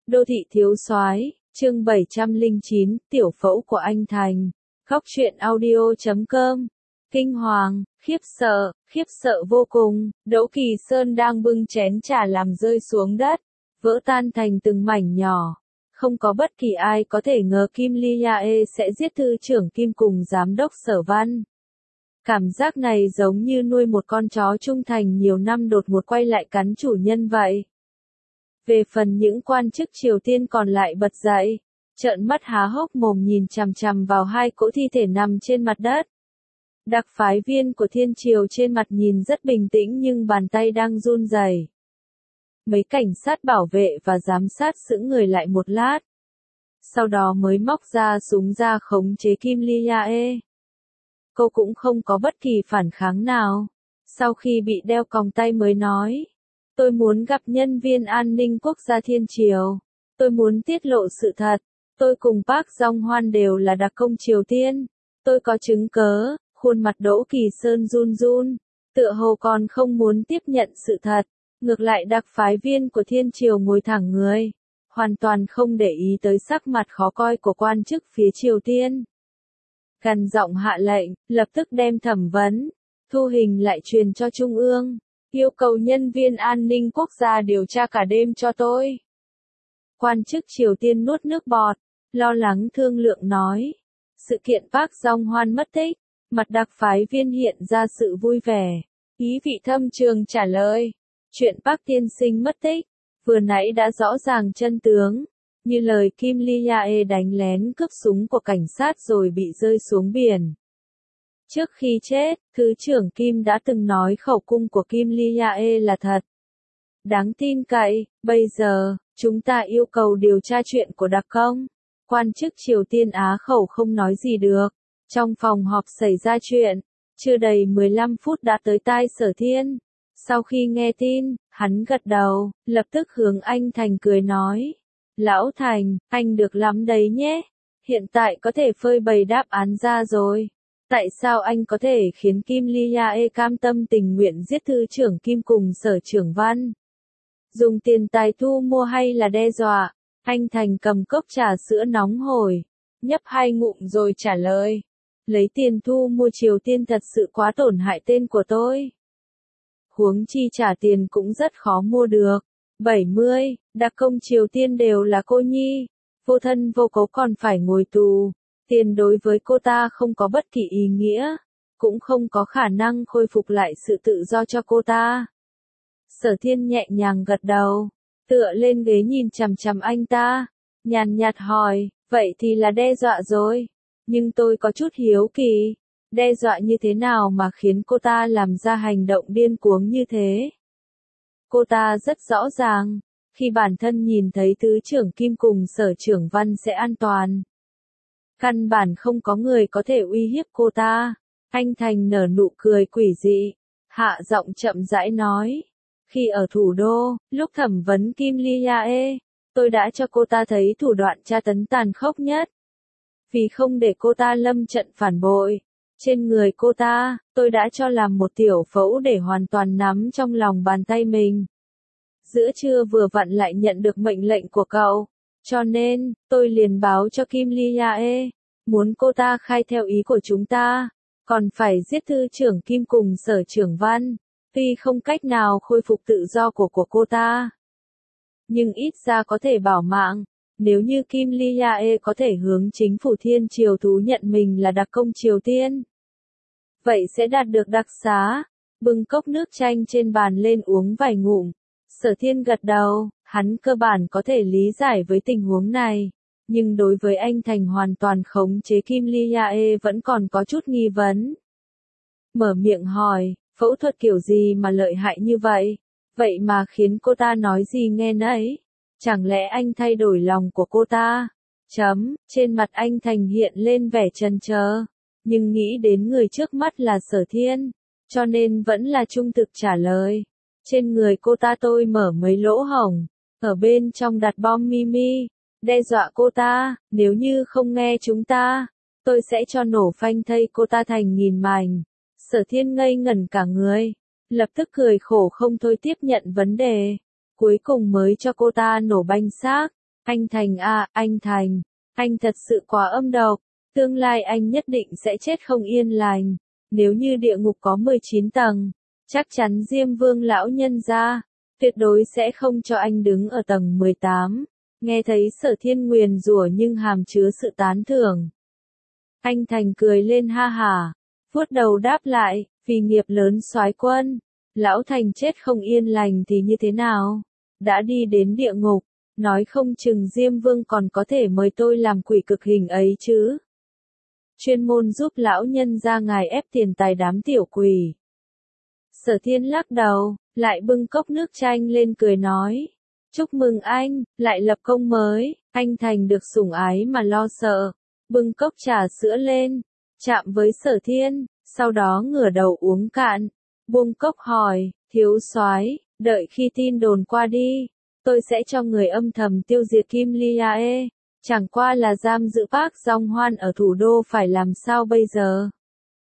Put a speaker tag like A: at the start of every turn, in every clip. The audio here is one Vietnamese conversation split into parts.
A: Đô thị thiếu soái, chương 709, tiểu phẫu của anh Thành. Góc truyện audio.com. Kinh hoàng, khiếp sợ vô cùng, Đỗ Kỳ Sơn đang bưng chén trà làm rơi xuống đất, vỡ tan thành từng mảnh nhỏ. Không có bất kỳ ai có thể ngờ Kim Ly Yae sẽ giết thư trưởng Kim cùng giám đốc Sở Văn. Cảm giác này giống như nuôi một con chó trung thành nhiều năm đột ngột quay lại cắn chủ nhân vậy. Về phần những quan chức Triều Tiên còn lại bật dậy, trợn mắt há hốc mồm nhìn chằm chằm vào hai cỗ thi thể nằm trên mặt đất. Đặc phái viên của Thiên Triều trên mặt nhìn rất bình tĩnh nhưng bàn tay đang run rẩy. Mấy cảnh sát bảo vệ và giám sát sững người lại một lát. Sau đó mới móc ra súng ra khống chế Kim Ly Yae. Cô cũng không có bất kỳ phản kháng nào. Sau khi bị đeo còng tay mới nói. Tôi muốn gặp nhân viên an ninh quốc gia Thiên Triều. Tôi muốn tiết lộ sự thật. Tôi cùng Park Jong Hwan đều là đặc công Triều Tiên. Tôi có chứng cớ. Khuôn mặt Đỗ Kỳ Sơn run run. Tựa hồ còn không muốn tiếp nhận sự thật. Ngược lại đặc phái viên của Thiên Triều ngồi thẳng người. Hoàn toàn không để ý tới sắc mặt khó coi của quan chức phía Triều Tiên. Gằn giọng hạ lệnh, lập tức đem thẩm vấn. Thu hình lại truyền cho Trung ương. Yêu cầu nhân viên an ninh quốc gia điều tra cả đêm cho tôi. Quan chức Triều Tiên nuốt nước bọt, lo lắng thương lượng nói. Sự kiện Park Jong Hwan mất tích, mặt đặc phái viên hiện ra sự vui vẻ. Ý vị thâm trường trả lời. Chuyện Park tiên sinh mất tích, vừa nãy đã rõ ràng chân tướng. Như lời Kim Ly Yae đánh lén cướp súng của cảnh sát rồi bị rơi xuống biển. Trước khi chết, Thứ trưởng Kim đã từng nói khẩu cung của Kim Ly Yae là thật. Đáng tin cậy, bây giờ, chúng ta yêu cầu điều tra chuyện của đặc công. Quan chức Triều Tiên á khẩu không nói gì được. Trong phòng họp xảy ra chuyện, chưa đầy 15 phút đã tới tai Sở Thiên. Sau khi nghe tin, hắn gật đầu, lập tức hướng anh Thành cười nói. Lão Thành, anh được lắm đấy nhé. Hiện tại có thể phơi bày đáp án ra rồi. Tại sao anh có thể khiến Kim Ly Yae cam tâm tình nguyện giết thư trưởng Kim cùng Sở trưởng Văn? Dùng tiền tài thu mua hay là đe dọa? Anh Thành cầm cốc trà sữa nóng hổi, nhấp 2 ngụm rồi trả lời. Lấy tiền thu mua Triều Tiên thật sự quá tổn hại tên của tôi. Huống chi trả tiền cũng rất khó mua được. 70, đặc công Triều Tiên đều là cô nhi, vô thân vô cố còn phải ngồi tù. Tiền đối với cô ta không có bất kỳ ý nghĩa, cũng không có khả năng khôi phục lại sự tự do cho cô ta. Sở Thiên nhẹ nhàng gật đầu, tựa lên ghế nhìn chằm chằm anh ta, nhàn nhạt hỏi, vậy thì là đe dọa rồi. Nhưng tôi có chút hiếu kỳ, đe dọa như thế nào mà khiến cô ta làm ra hành động điên cuồng như thế? Cô ta rất rõ ràng, khi bản thân nhìn thấy Thứ trưởng Kim cùng Sở trưởng Văn sẽ an toàn. Căn bản không có người có thể uy hiếp cô ta. Anh Thành nở nụ cười quỷ dị, hạ giọng chậm rãi nói. Khi ở thủ đô, lúc thẩm vấn Kim Ly Yae, tôi đã cho cô ta thấy thủ đoạn tra tấn tàn khốc nhất. Vì không để cô ta lâm trận phản bội, trên người cô ta, tôi đã cho làm một tiểu phẫu để hoàn toàn nắm trong lòng bàn tay mình. Giữa trưa vừa vặn lại nhận được mệnh lệnh của cậu, cho nên, tôi liền báo cho Kim Ly Yae, muốn cô ta khai theo ý của chúng ta, còn phải giết thư trưởng Kim cùng Sở trưởng Văn, tuy không cách nào khôi phục tự do của cô ta. Nhưng ít ra có thể bảo mạng, nếu như Kim Ly Yae có thể hướng chính phủ Thiên Triều thú nhận mình là đặc công Triều Tiên. Vậy sẽ đạt được đặc xá, bưng cốc nước chanh trên bàn lên uống vài ngụm. Sở Thiên gật đầu, hắn cơ bản có thể lý giải với tình huống này, nhưng đối với anh Thành hoàn toàn khống chế Kim Ly Yae vẫn còn có chút nghi vấn. Mở miệng hỏi, phẫu thuật kiểu gì mà lợi hại như vậy? Vậy mà khiến cô ta nói gì nghe nấy? Chẳng lẽ anh thay đổi lòng của cô ta? Trên mặt anh Thành hiện lên vẻ chần chờ, nhưng nghĩ đến người trước mắt là Sở Thiên, cho nên vẫn là trung thực trả lời. Trên người cô ta tôi mở mấy lỗ hổng, ở bên trong đặt bom mini, đe dọa cô ta, nếu như không nghe chúng ta, tôi sẽ cho nổ phanh thây cô ta thành nghìn mảnh. Sở Thiên ngây ngẩn cả người, lập tức cười khổ không thôi tiếp nhận vấn đề, cuối cùng mới cho cô ta nổ banh xác. Anh Thành à, anh Thành, anh thật sự quá âm độc, tương lai anh nhất định sẽ chết không yên lành. Nếu như địa ngục có 19 tầng, chắc chắn Diêm Vương lão nhân gia tuyệt đối sẽ không cho anh đứng ở tầng 18. Nghe thấy Sở Thiên nguyền rủa nhưng hàm chứa sự tán thưởng. Anh Thành cười lên ha hả, vuốt đầu đáp lại, vì nghiệp lớn soái quân, lão Thành chết không yên lành thì như thế nào? Đã đi đến địa ngục, nói không chừng Diêm Vương còn có thể mời tôi làm quỷ cực hình ấy chứ. Chuyên môn giúp lão nhân ra ngài ép tiền tài đám tiểu quỷ. Sở Thiên lắc đầu, lại bưng cốc nước chanh lên cười nói. Chúc mừng anh, lại lập công mới, anh Thành được sủng ái mà lo sợ. Bưng cốc trà sữa lên, chạm với Sở Thiên, sau đó ngửa đầu uống cạn. Buông cốc hỏi, thiếu soái, đợi khi tin đồn qua đi, tôi sẽ cho người âm thầm tiêu diệt Kim Liae. Chẳng qua là giam giữ Park Jong Hoan ở thủ đô phải làm sao bây giờ?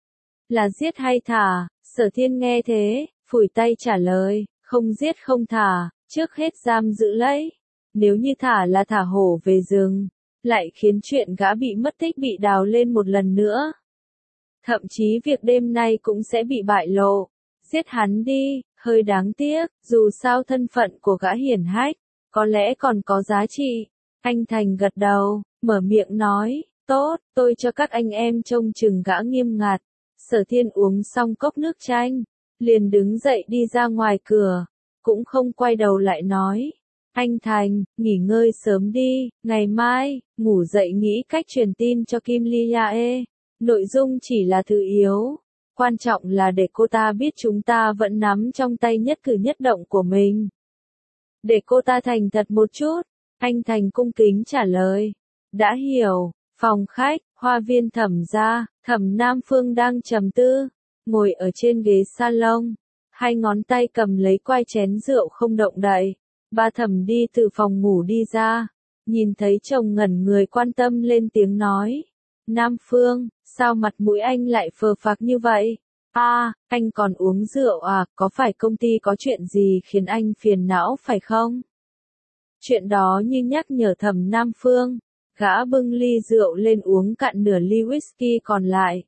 A: Là giết hay thả? Sở Thiên nghe thế, phủi tay trả lời, không giết không thả, trước hết giam giữ lấy. Nếu như thả là thả hổ về rừng, lại khiến chuyện gã bị mất tích bị đào lên một lần nữa. Thậm chí việc đêm nay cũng sẽ bị bại lộ. Giết hắn đi, hơi đáng tiếc, dù sao thân phận của gã hiển hách, có lẽ còn có giá trị. Anh Thành gật đầu, mở miệng nói, tốt, tôi cho các anh em trông chừng gã nghiêm ngặt. Sở Thiên uống xong cốc nước chanh, liền đứng dậy đi ra ngoài cửa, cũng không quay đầu lại nói. Anh Thành, nghỉ ngơi sớm đi, ngày mai, ngủ dậy nghĩ cách truyền tin cho Kim Liae. Nội dung chỉ là thứ yếu, quan trọng là để cô ta biết chúng ta vẫn nắm trong tay nhất cử nhất động của mình. Để cô ta thành thật một chút, anh Thành cung kính trả lời. Đã hiểu, phòng khách, hoa viên Thẩm gia, Thẩm Nam Phương đang trầm tư, ngồi ở trên ghế salon, hai ngón tay cầm lấy quai chén rượu không động đậy. Ba Thẩm đi từ phòng ngủ đi ra, nhìn thấy chồng ngẩn người quan tâm lên tiếng nói. Nam Phương, sao mặt mũi anh lại phờ phạc như vậy? À, anh còn uống rượu à, có phải công ty có chuyện gì khiến anh phiền não phải không? Chuyện đó như nhắc nhở Thẩm Nam Phương, gã bưng ly rượu lên uống cạn nửa ly whisky còn lại.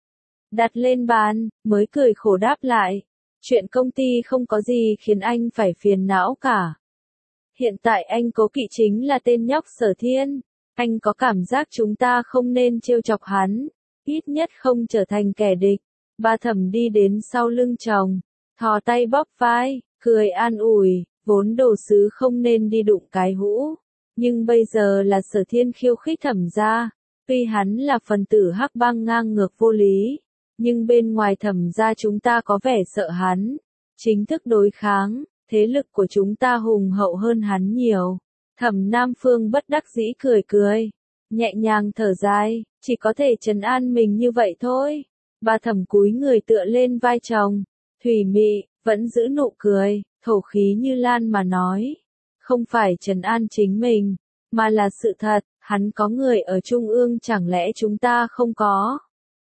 A: Đặt lên bàn, mới cười khổ đáp lại. Chuyện công ty không có gì khiến anh phải phiền não cả. Hiện tại anh cố kỵ chính là tên nhóc Sở Thiên. Anh có cảm giác chúng ta không nên trêu chọc hắn, ít nhất không trở thành kẻ địch. Ba Thẩm đi đến sau lưng chồng, thò tay bóp vai, cười an ủi, vốn đồ sứ không nên đi đụng cái hũ. Nhưng bây giờ là Sở Thiên khiêu khích Thẩm gia, tuy hắn là phần tử hắc bang ngang ngược vô lý, nhưng bên ngoài Thẩm gia chúng ta có vẻ sợ hắn, chính thức đối kháng, thế lực của chúng ta hùng hậu hơn hắn nhiều. Thẩm Nam Phương bất đắc dĩ cười cười, nhẹ nhàng thở dài, chỉ có thể trấn an mình như vậy thôi. Ba Thẩm cúi người tựa lên vai chồng, thủy mị, vẫn giữ nụ cười, thổ khí như lan mà nói. Không phải trấn an chính mình, mà là sự thật, hắn có người ở Trung ương chẳng lẽ chúng ta không có.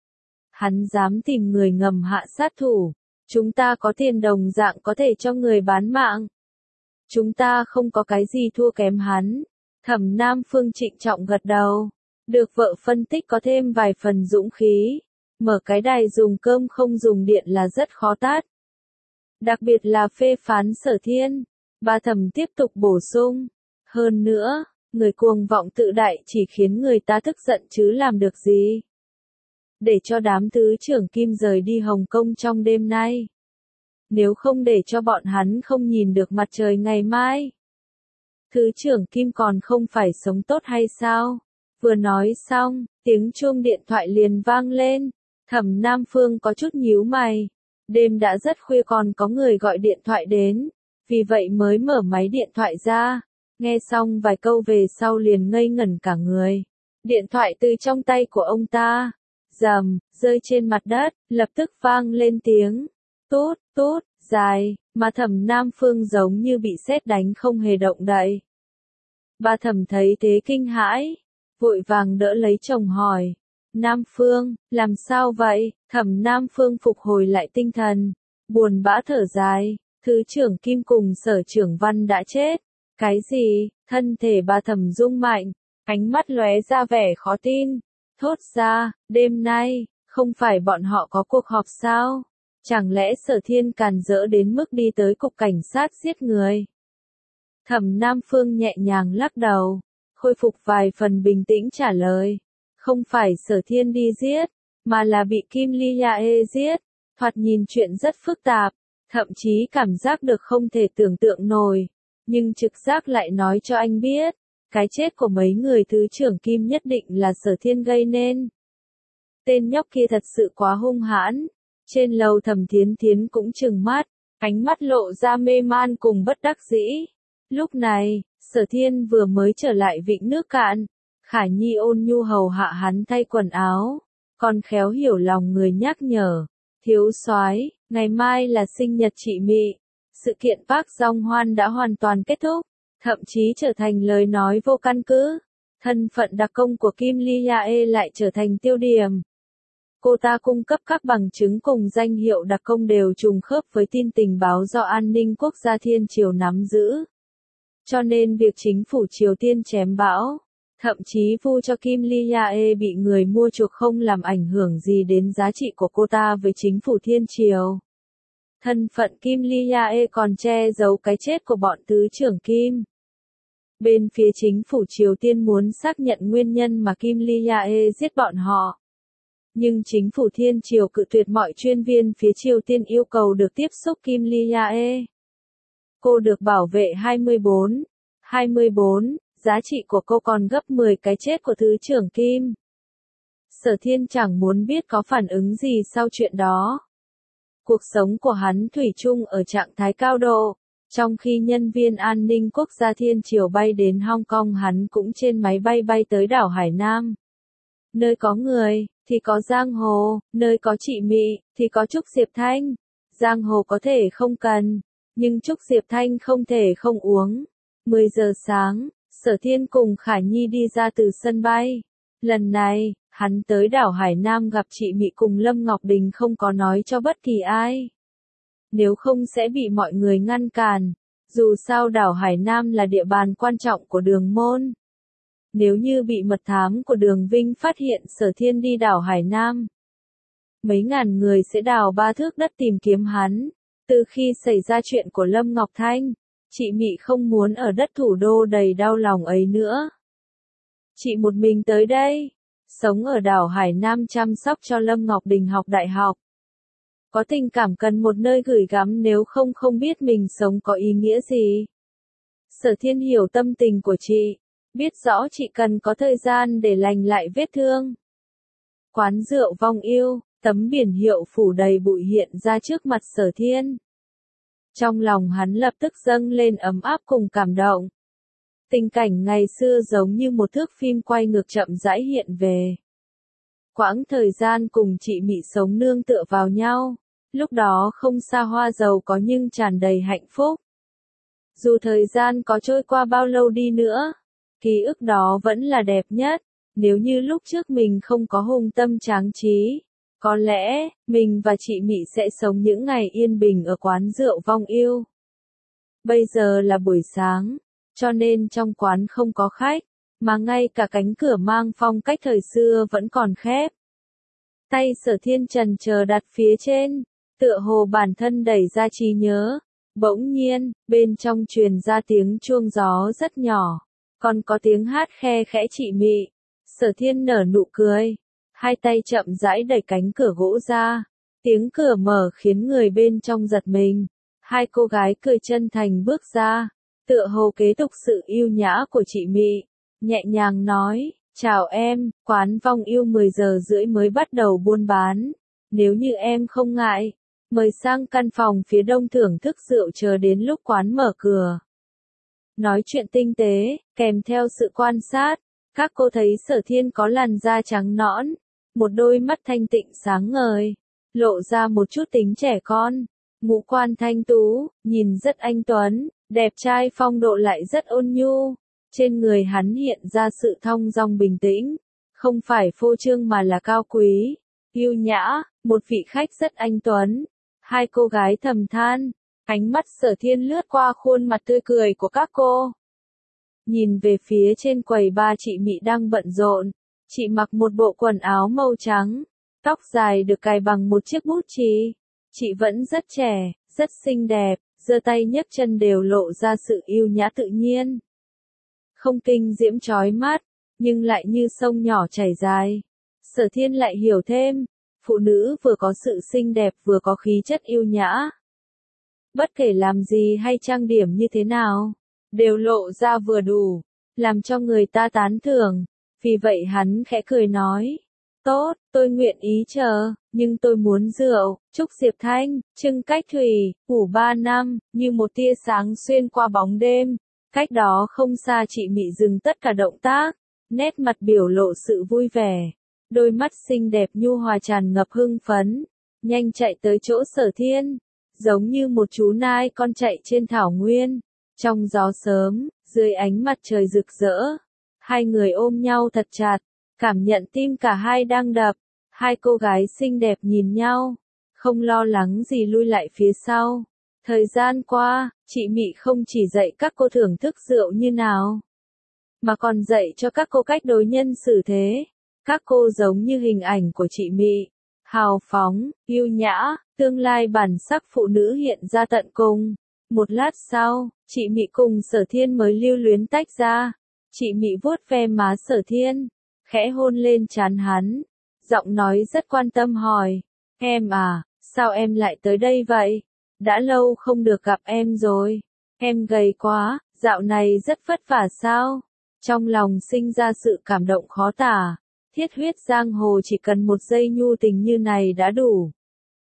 A: Hắn dám tìm người ngầm hạ sát thủ, chúng ta có tiền đồng dạng có thể cho người bán mạng. Chúng ta không có cái gì thua kém hắn. Thẩm Nam Phương trịnh trọng gật đầu, được vợ phân tích có thêm vài phần dũng khí. Mở cái đài dùng cơm không dùng điện là rất khó tát. Đặc biệt là phê phán Sở Thiên. Ba Thẩm tiếp tục bổ sung. Hơn nữa, người cuồng vọng tự đại chỉ khiến người ta tức giận chứ làm được gì. Để cho đám thứ trưởng Kim rời đi Hồng Kông trong đêm nay. Nếu không để cho bọn hắn không nhìn được mặt trời ngày mai. Thứ trưởng Kim còn không phải sống tốt hay sao? Vừa nói xong, tiếng chuông điện thoại liền vang lên. Thẩm Nam Phương có chút nhíu mày. Đêm đã rất khuya còn có người gọi điện thoại đến. Vì vậy mới mở máy điện thoại ra. Nghe xong vài câu về sau liền ngây ngẩn cả người. Điện thoại từ trong tay của ông ta, rầm, rơi trên mặt đất, lập tức vang lên tiếng. Tút, tút, dài, mà Thẩm Nam Phương giống như bị sét đánh không hề động đậy. Bà Thẩm thấy thế kinh hãi, vội vàng đỡ lấy chồng hỏi. Nam Phương, làm sao vậy? Thẩm Nam Phương phục hồi lại tinh thần, buồn bã thở dài, thứ trưởng Kim cùng Sở trưởng Văn đã chết. Cái gì? Thân thể bà Thẩm rung mạnh, ánh mắt lóe ra vẻ khó tin, thốt ra, đêm nay, không phải bọn họ có cuộc họp sao? Chẳng lẽ Sở Thiên càn rỡ đến mức đi tới cục cảnh sát giết người? Thẩm Nam Phương nhẹ nhàng lắc đầu, khôi phục vài phần bình tĩnh trả lời, không phải Sở Thiên đi giết, mà là bị Kim Ly Yae giết. Thoạt nhìn chuyện rất phức tạp, thậm chí cảm giác được không thể tưởng tượng nổi, nhưng trực giác lại nói cho anh biết, cái chết của mấy người thứ trưởng Kim nhất định là Sở Thiên gây nên. Tên nhóc kia thật sự quá hung hãn. Trên lầu Thẩm Thiến Thiến cũng trừng mắt, ánh mắt lộ ra mê man cùng bất đắc dĩ. Lúc này, Sở Thiên vừa mới trở lại vịnh nước cạn, Khả Nhi ôn nhu hầu hạ hắn thay quần áo, còn khéo hiểu lòng người nhắc nhở, thiếu soái, ngày mai là sinh nhật chị Mị. Sự kiện Park Jong Hoan đã hoàn toàn kết thúc, thậm chí trở thành lời nói vô căn cứ. Thân phận đặc công của Kim Ly Yae lại trở thành tiêu điểm. Cô ta cung cấp các bằng chứng cùng danh hiệu đặc công đều trùng khớp với tin tình báo do an ninh quốc gia Thiên Triều nắm giữ. Cho nên việc chính phủ Triều Tiên chém bão, thậm chí vu cho Kim Ly Yae bị người mua chuộc không làm ảnh hưởng gì đến giá trị của cô ta với chính phủ Thiên Triều. Thân phận Kim Ly Yae còn che giấu cái chết của bọn tứ trưởng Kim. Bên phía chính phủ Triều Tiên muốn xác nhận nguyên nhân mà Kim Ly Yae giết bọn họ. Nhưng chính phủ Thiên Triều cự tuyệt mọi chuyên viên phía Triều Tiên yêu cầu được tiếp xúc Kim Ly Yae. Cô được bảo vệ 24, giá trị của cô còn gấp 10 cái chết của thứ trưởng Kim. Sở Thiên chẳng muốn biết có phản ứng gì sau chuyện đó. Cuộc sống của hắn thủy chung ở trạng thái cao độ, trong khi nhân viên an ninh quốc gia Thiên Triều bay đến Hong Kong hắn cũng trên máy bay bay tới đảo Hải Nam. Nơi có người, thì có giang hồ, nơi có chị Mị, thì có Trúc Diệp Thanh. Giang hồ có thể không cần, nhưng Trúc Diệp Thanh không thể không uống. 10 giờ sáng, Sở Thiên cùng Khả Nhi đi ra từ sân bay. Lần này, hắn tới đảo Hải Nam gặp chị Mị cùng Lâm Ngọc Đình không có nói cho bất kỳ ai. Nếu không sẽ bị mọi người ngăn cản. Dù sao đảo Hải Nam là địa bàn quan trọng của Đường Môn. Nếu như bị mật thám của Đường Vinh phát hiện Sở Thiên đi đảo Hải Nam, mấy ngàn người sẽ đào 3 thước đất tìm kiếm hắn. Từ khi xảy ra chuyện của Lâm Ngọc Thanh, chị Mị không muốn ở đất thủ đô đầy đau lòng ấy nữa. Chị một mình tới đây, sống ở đảo Hải Nam chăm sóc cho Lâm Ngọc Đình học đại học. Có tình cảm cần một nơi gửi gắm, nếu không không biết mình sống có ý nghĩa gì. Sở Thiên hiểu tâm tình của chị, biết rõ chị cần có thời gian để lành lại vết thương. Quán rượu Vong Yêu, tấm biển hiệu phủ đầy bụi hiện ra trước mặt Sở Thiên. Trong lòng hắn lập tức dâng lên ấm áp cùng cảm động. Tình cảnh ngày xưa giống như một thước phim quay ngược chậm rãi hiện về. Quãng thời gian cùng chị Mị sống nương tựa vào nhau, lúc đó không xa hoa giàu có nhưng tràn đầy hạnh phúc. Dù thời gian có trôi qua bao lâu đi nữa, ký ức đó vẫn là đẹp nhất. Nếu như lúc trước mình không có hùng tâm tráng trí, có lẽ, mình và chị Mị sẽ sống những ngày yên bình ở quán rượu Vong Yêu. Bây giờ là buổi sáng, cho nên trong quán không có khách, mà ngay cả cánh cửa mang phong cách thời xưa vẫn còn khép. Tay Sở Thiên chần chờ đặt phía trên, tựa hồ bản thân đẩy ra trí nhớ. Bỗng nhiên, bên trong truyền ra tiếng chuông gió rất nhỏ, còn có tiếng hát khe khẽ chị Mị. Sở Thiên nở nụ cười, hai tay chậm rãi đẩy cánh cửa gỗ ra. Tiếng cửa mở khiến người bên trong giật mình. Hai cô gái cười chân thành bước ra, tựa hồ kế tục sự yêu nhã của chị Mị, nhẹ nhàng nói, chào em, quán Vong Yêu 10 giờ rưỡi mới bắt đầu buôn bán. Nếu như em không ngại, mời sang căn phòng phía đông thưởng thức rượu chờ đến lúc quán mở cửa. Nói chuyện tinh tế, kèm theo sự quan sát, các cô thấy Sở Thiên có làn da trắng nõn, một đôi mắt thanh tịnh sáng ngời, lộ ra một chút tính trẻ con, ngũ quan thanh tú, nhìn rất anh tuấn, đẹp trai phong độ lại rất ôn nhu. Trên người hắn hiện ra sự thong dong bình tĩnh, không phải phô trương mà là cao quý, yêu nhã, một vị khách rất anh tuấn. Hai cô gái thầm than, ánh mắt Sở Thiên lướt qua khuôn mặt tươi cười của các cô. nhìn về phía trên quầy ba chị Mị đang bận rộn. Chị mặc một bộ quần áo màu trắng, tóc dài được cài bằng một chiếc bút chì. Chị vẫn rất trẻ, rất xinh đẹp, giơ tay nhấc chân đều lộ ra sự yêu nhã tự nhiên. Không kinh diễm chói mắt, nhưng lại như sông nhỏ chảy dài. Sở Thiên lại hiểu thêm, phụ nữ vừa có sự xinh đẹp vừa có khí chất yêu nhã. Bất kể làm gì hay trang điểm như thế nào, đều lộ ra vừa đủ, làm cho người ta tán thưởng. Vì vậy hắn khẽ cười nói, tốt, tôi nguyện ý chờ, nhưng tôi muốn rượu. Trúc Diệp Thanh, Trưng Cách Thủy, ngủ 3 năm, như một tia sáng xuyên qua bóng đêm. Cách đó không xa chị Mị dừng tất cả động tác, nét mặt biểu lộ sự vui vẻ. Đôi mắt xinh đẹp nhu hòa tràn ngập hưng phấn, nhanh chạy tới chỗ Sở Thiên, giống như một chú nai con chạy trên thảo nguyên. Trong gió sớm, dưới ánh mặt trời rực rỡ, hai người ôm nhau thật chặt, cảm nhận tim cả hai đang đập. Hai cô gái xinh đẹp nhìn nhau, không lo lắng gì lui lại phía sau. Thời gian qua, chị Mị không chỉ dạy các cô thưởng thức rượu như nào, mà còn dạy cho các cô cách đối nhân xử thế. Các cô giống như hình ảnh của chị Mị, hào phóng, yêu nhã, tương lai bản sắc phụ nữ hiện ra tận cùng. Một lát sau, chị Mị cùng Sở Thiên mới lưu luyến tách ra. Chị Mị vuốt ve má Sở Thiên, khẽ hôn lên trán hắn, giọng nói rất quan tâm hỏi, em à, sao em lại tới đây vậy? Đã lâu không được gặp em rồi. Em gầy quá, dạo này rất vất vả sao? Trong lòng sinh ra sự cảm động khó tả. Thiết huyết giang hồ chỉ cần một giây nhu tình như này đã đủ.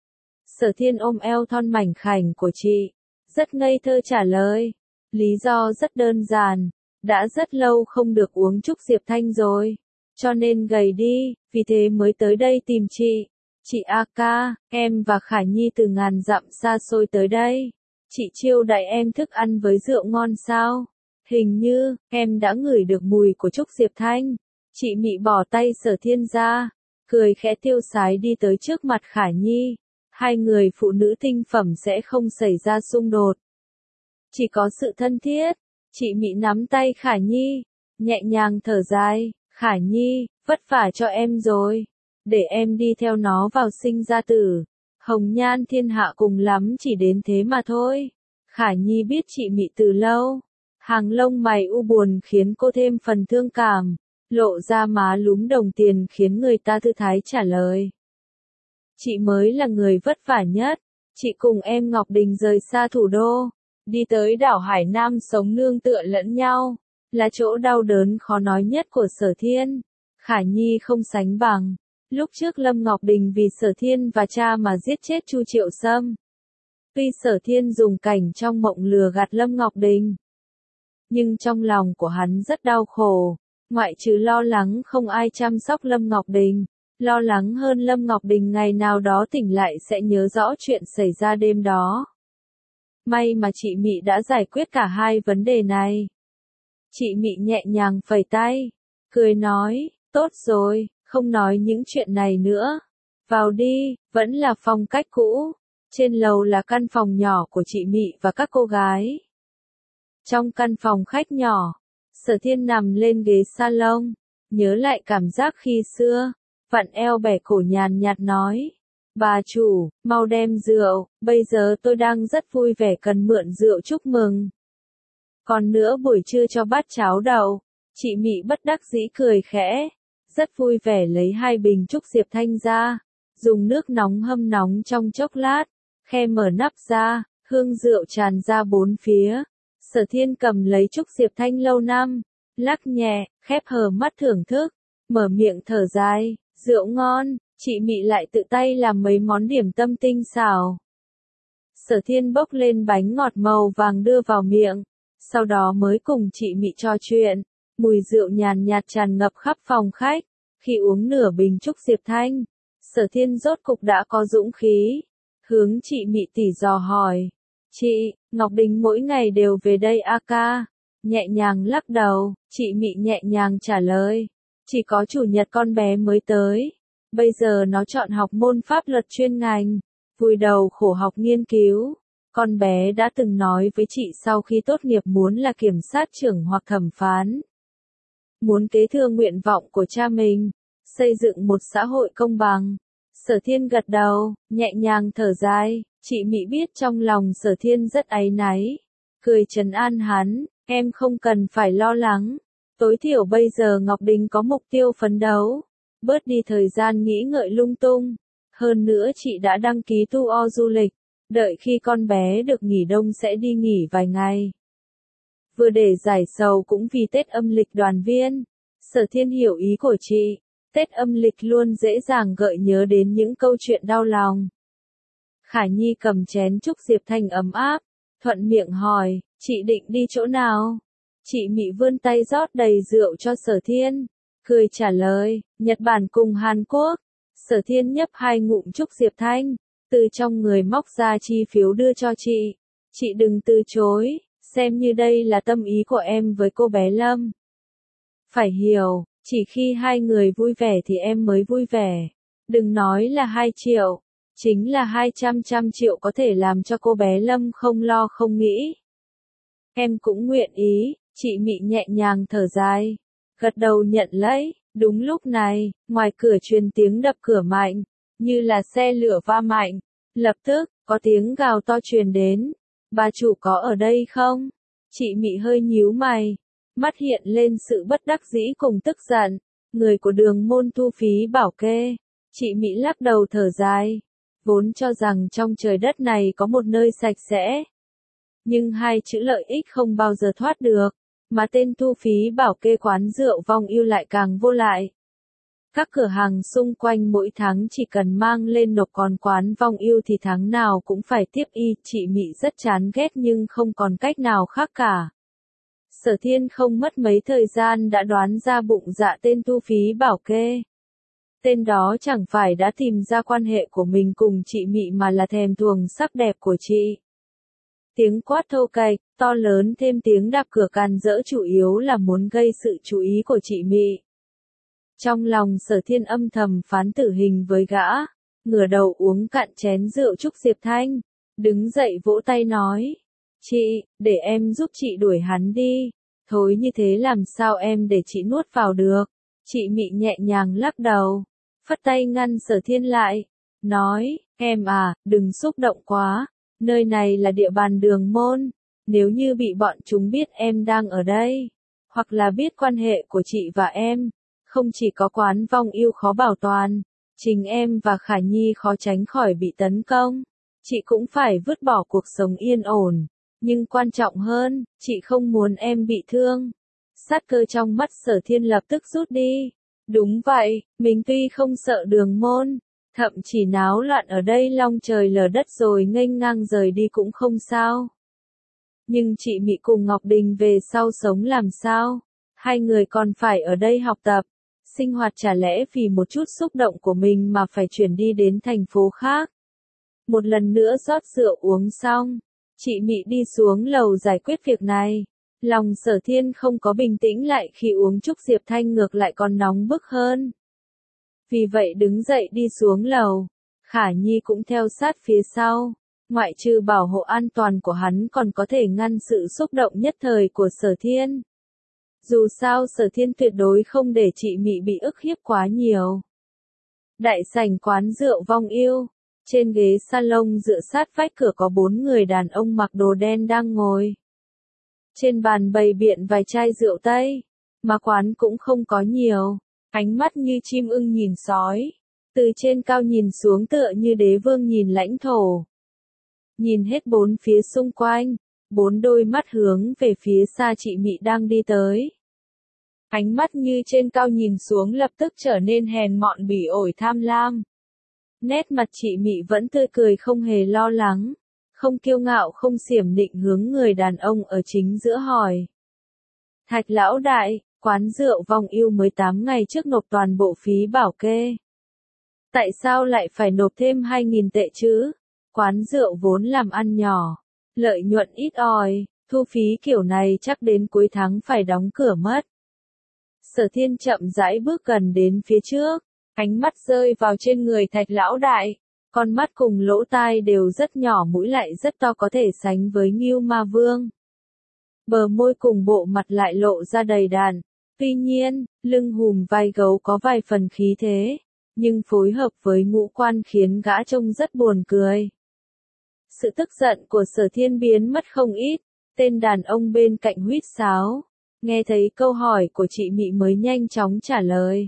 A: Sở Thiên ôm eo thon mảnh khảnh của chị, rất ngây thơ trả lời. Lý do rất đơn giản, đã rất lâu không được uống Trúc Diệp Thanh rồi, cho nên gầy đi, vì thế mới tới đây tìm chị. Chị A ca, em và Khải Nhi từ ngàn dặm xa xôi tới đây. Chị chiêu đãi em thức ăn với rượu ngon sao? Hình như, em đã ngửi được mùi của Trúc Diệp Thanh. Chị Mị bỏ tay Sở Thiên ra, cười khẽ tiêu sái đi tới trước mặt Khải Nhi. Hai người phụ nữ tinh phẩm sẽ không xảy ra xung đột, chỉ có sự thân thiết. Chị Mị nắm tay Khải Nhi, nhẹ nhàng thở dài, Khải Nhi, vất vả cho em rồi. Để em đi theo nó vào sinh ra tử. Hồng nhan thiên hạ cùng lắm chỉ đến thế mà thôi. Khải Nhi biết chị Mị từ lâu. Hàng lông mày u buồn khiến cô thêm phần thương cảm. Lộ ra má lúm đồng tiền khiến người ta thư thái trả lời. Chị mới là người vất vả nhất. Chị cùng em Ngọc Đình rời xa thủ đô, đi tới đảo Hải Nam sống nương tựa lẫn nhau, là chỗ đau đớn khó nói nhất của Sở Thiên. Khải Nhi không sánh bằng. Lúc trước Lâm Ngọc Đình vì Sở Thiên và cha mà giết chết Chu Triệu Sâm. Tuy Sở Thiên dùng cảnh trong mộng lừa gạt Lâm Ngọc Đình, nhưng trong lòng của hắn rất đau khổ. Ngoại trừ lo lắng không ai chăm sóc Lâm Ngọc Đình, lo lắng hơn Lâm Ngọc Đình ngày nào đó tỉnh lại sẽ nhớ rõ chuyện xảy ra đêm đó. May mà chị Mị đã giải quyết cả hai vấn đề này. Chị Mị nhẹ nhàng phẩy tay, cười nói, tốt rồi, không nói những chuyện này nữa. Vào đi, vẫn là phong cách cũ. Trên lầu là căn phòng nhỏ của chị Mị và các cô gái. Trong căn phòng khách nhỏ, Sở Thiên nằm lên ghế salon, nhớ lại cảm giác khi xưa, vặn eo bẻ cổ nhàn nhạt nói. Bà chủ, mau đem rượu, bây giờ tôi đang rất vui vẻ cần mượn rượu chúc mừng. Còn nữa buổi trưa cho bát cháo đậu. Chị Mị bất đắc dĩ cười khẽ, rất vui vẻ lấy hai bình Trúc Diệp Thanh ra, dùng nước nóng hâm nóng trong chốc lát, khe mở nắp ra, hương rượu tràn ra bốn phía. Sở Thiên cầm lấy Trúc Diệp Thanh lâu năm, lắc nhẹ, khép hờ mắt thưởng thức, mở miệng thở dài, rượu ngon. Chị Mị lại tự tay làm mấy món điểm tâm tinh xảo. Sở Thiên bốc lên bánh ngọt màu vàng đưa vào miệng, sau đó mới cùng chị Mị trò chuyện. Mùi rượu nhàn nhạt tràn ngập khắp phòng khách. Khi uống nửa bình Trúc Diệp Thanh, Sở Thiên rốt cục đã có dũng khí, hướng chị Mị tỉ dò hỏi. Chị, Ngọc Đình mỗi ngày đều về đây a ca? Nhẹ nhàng lắc đầu, chị Mị nhẹ nhàng trả lời. Chỉ có chủ nhật con bé mới tới. Bây giờ nó chọn học môn pháp luật chuyên ngành, vùi đầu khổ học nghiên cứu. Con bé đã từng nói với chị sau khi tốt nghiệp muốn là kiểm sát trưởng hoặc thẩm phán. Muốn kế thừa nguyện vọng của cha mình, xây dựng một xã hội công bằng. Sở Thiên gật đầu, nhẹ nhàng thở dài, chị Mị biết trong lòng Sở Thiên rất áy náy. Cười trấn an hắn, em không cần phải lo lắng. Tối thiểu bây giờ Ngọc Đình có mục tiêu phấn đấu. Bớt đi thời gian nghĩ ngợi lung tung. Hơn nữa chị đã đăng ký tour du lịch. Đợi khi con bé được nghỉ đông sẽ đi nghỉ vài ngày. Vừa để giải sầu cũng vì Tết âm lịch đoàn viên. Sở Thiên hiểu ý của chị. Tết âm lịch luôn dễ dàng gợi nhớ đến những câu chuyện đau lòng. Khả Nhi cầm chén chúc Diệp Thanh ấm áp. Thuận miệng hỏi, chị định đi chỗ nào? Chị Mị vươn tay rót đầy rượu cho Sở Thiên. Cười trả lời, Nhật Bản cùng Hàn Quốc. Sở Thiên nhấp 2 ngụm chúc Diệp Thanh. Từ trong người móc ra chi phiếu đưa cho chị. Chị đừng từ chối, xem như đây là tâm ý của em với cô bé Lâm. Phải hiểu, chỉ khi hai người vui vẻ thì em mới vui vẻ. Đừng nói là 2 triệu, chính là 200 triệu có thể làm cho cô bé Lâm không lo không nghĩ. Em cũng nguyện ý, chị Mị nhẹ nhàng thở dài. Gật đầu nhận lấy, đúng lúc này, ngoài cửa truyền tiếng đập cửa mạnh. Như là xe lửa va mạnh. Lập tức, có tiếng gào to truyền đến. Bà chủ có ở đây không? Chị Mị hơi nhíu mày. Mắt hiện lên sự bất đắc dĩ cùng tức giận. Người của Đường Môn thu phí bảo kê. Chị Mị lắc đầu thở dài. Vốn cho rằng trong trời đất này có một nơi sạch sẽ. Nhưng 2 chữ lợi ích không bao giờ thoát được. Mà tên thu phí bảo kê quán rượu Vong Yêu lại càng vô lại. Các cửa hàng xung quanh mỗi tháng chỉ cần mang lên nộp, còn quán Vong Yêu thì tháng nào cũng phải tiếp y. Chị Mị rất chán ghét nhưng không còn cách nào khác cả. Sở Thiên không mất mấy thời gian đã đoán ra bụng dạ tên thu phí bảo kê. Tên đó chẳng phải đã tìm ra quan hệ của mình cùng chị Mị mà là thèm thuồng sắc đẹp của chị. Tiếng quát thô kệch, to lớn thêm tiếng đạp cửa càn rỡ chủ yếu là muốn gây sự chú ý của chị Mị. Trong lòng Sở Thiên âm thầm phán tử hình với gã, ngửa đầu uống cạn chén rượu chúc Diệp Thanh, đứng dậy vỗ tay nói, chị, để em giúp chị đuổi hắn đi, thối như thế làm sao em để chị nuốt vào được. Chị Mị nhẹ nhàng lắc đầu, phất tay ngăn Sở Thiên lại, nói, em à, đừng xúc động quá, nơi này là địa bàn Đường Môn, nếu như bị bọn chúng biết em đang ở đây, hoặc là biết quan hệ của chị và em, không chỉ có quán Vong Yêu khó bảo toàn, chính em và Khả Nhi khó tránh khỏi bị tấn công. Chị cũng phải vứt bỏ cuộc sống yên ổn. Nhưng quan trọng hơn, chị không muốn em bị thương. Sát cơ trong mắt Sở Thiên lập tức rút đi. Đúng vậy, mình tuy không sợ Đường Môn, thậm chí náo loạn ở đây long trời lở đất rồi nghênh ngang rời đi cũng không sao. Nhưng chị Mị cùng Ngọc Đình về sau sống làm sao? Hai người còn phải ở đây học tập. Sinh hoạt, chả lẽ vì một chút xúc động của mình mà phải chuyển đi đến thành phố khác. Một lần nữa rót rượu uống xong, chị Mị đi xuống lầu giải quyết việc này. Lòng Sở Thiên không có bình tĩnh lại khi uống chúc Diệp Thanh, ngược lại còn nóng bức hơn. Vì vậy đứng dậy đi xuống lầu, Khả Nhi cũng theo sát phía sau. Ngoại trừ bảo hộ an toàn của hắn còn có thể ngăn sự xúc động nhất thời của Sở Thiên. Dù sao Sở Thiên tuyệt đối không để chị Mị bị ức hiếp quá nhiều. Đại sảnh quán rượu Vong Yêu. Trên ghế salon dựa sát vách cửa có 4 người đàn ông mặc đồ đen đang ngồi. Trên bàn bày biện vài chai rượu Tây. Mà quán cũng không có nhiều. Ánh mắt như chim ưng nhìn sói. Từ trên cao nhìn xuống tựa như đế vương nhìn lãnh thổ. Nhìn hết 4 phía xung quanh. 4 đôi mắt hướng về phía xa chị Mị đang đi tới. Ánh mắt như trên cao nhìn xuống lập tức trở nên hèn mọn bỉ ổi tham lam. Nét mặt chị Mị vẫn tươi cười không hề lo lắng. Không kiêu ngạo không xiểm nịnh hướng người đàn ông ở chính giữa hỏi. Thạch lão đại, quán rượu Vong Yêu mới 8 ngày trước nộp toàn bộ phí bảo kê. Tại sao lại phải nộp thêm 2.000 tệ chứ? Quán rượu vốn làm ăn nhỏ. Lợi nhuận ít ỏi, thu phí kiểu này chắc đến cuối tháng phải đóng cửa mất. Sở Thiên chậm rãi bước gần đến phía trước, ánh mắt rơi vào trên người Thạch lão đại. Con mắt cùng lỗ tai đều rất nhỏ, mũi lại rất to, có thể sánh với Ngưu Ma Vương. Bờ môi cùng bộ mặt lại lộ ra đầy đặn. Tuy nhiên, lưng hùm vai gấu có vài phần khí thế, nhưng phối hợp với ngũ quan khiến gã trông rất buồn cười. Sự tức giận của Sở Thiên biến mất không ít, tên đàn ông bên cạnh huýt sáo. Nghe thấy câu hỏi của chị Mị mới nhanh chóng trả lời.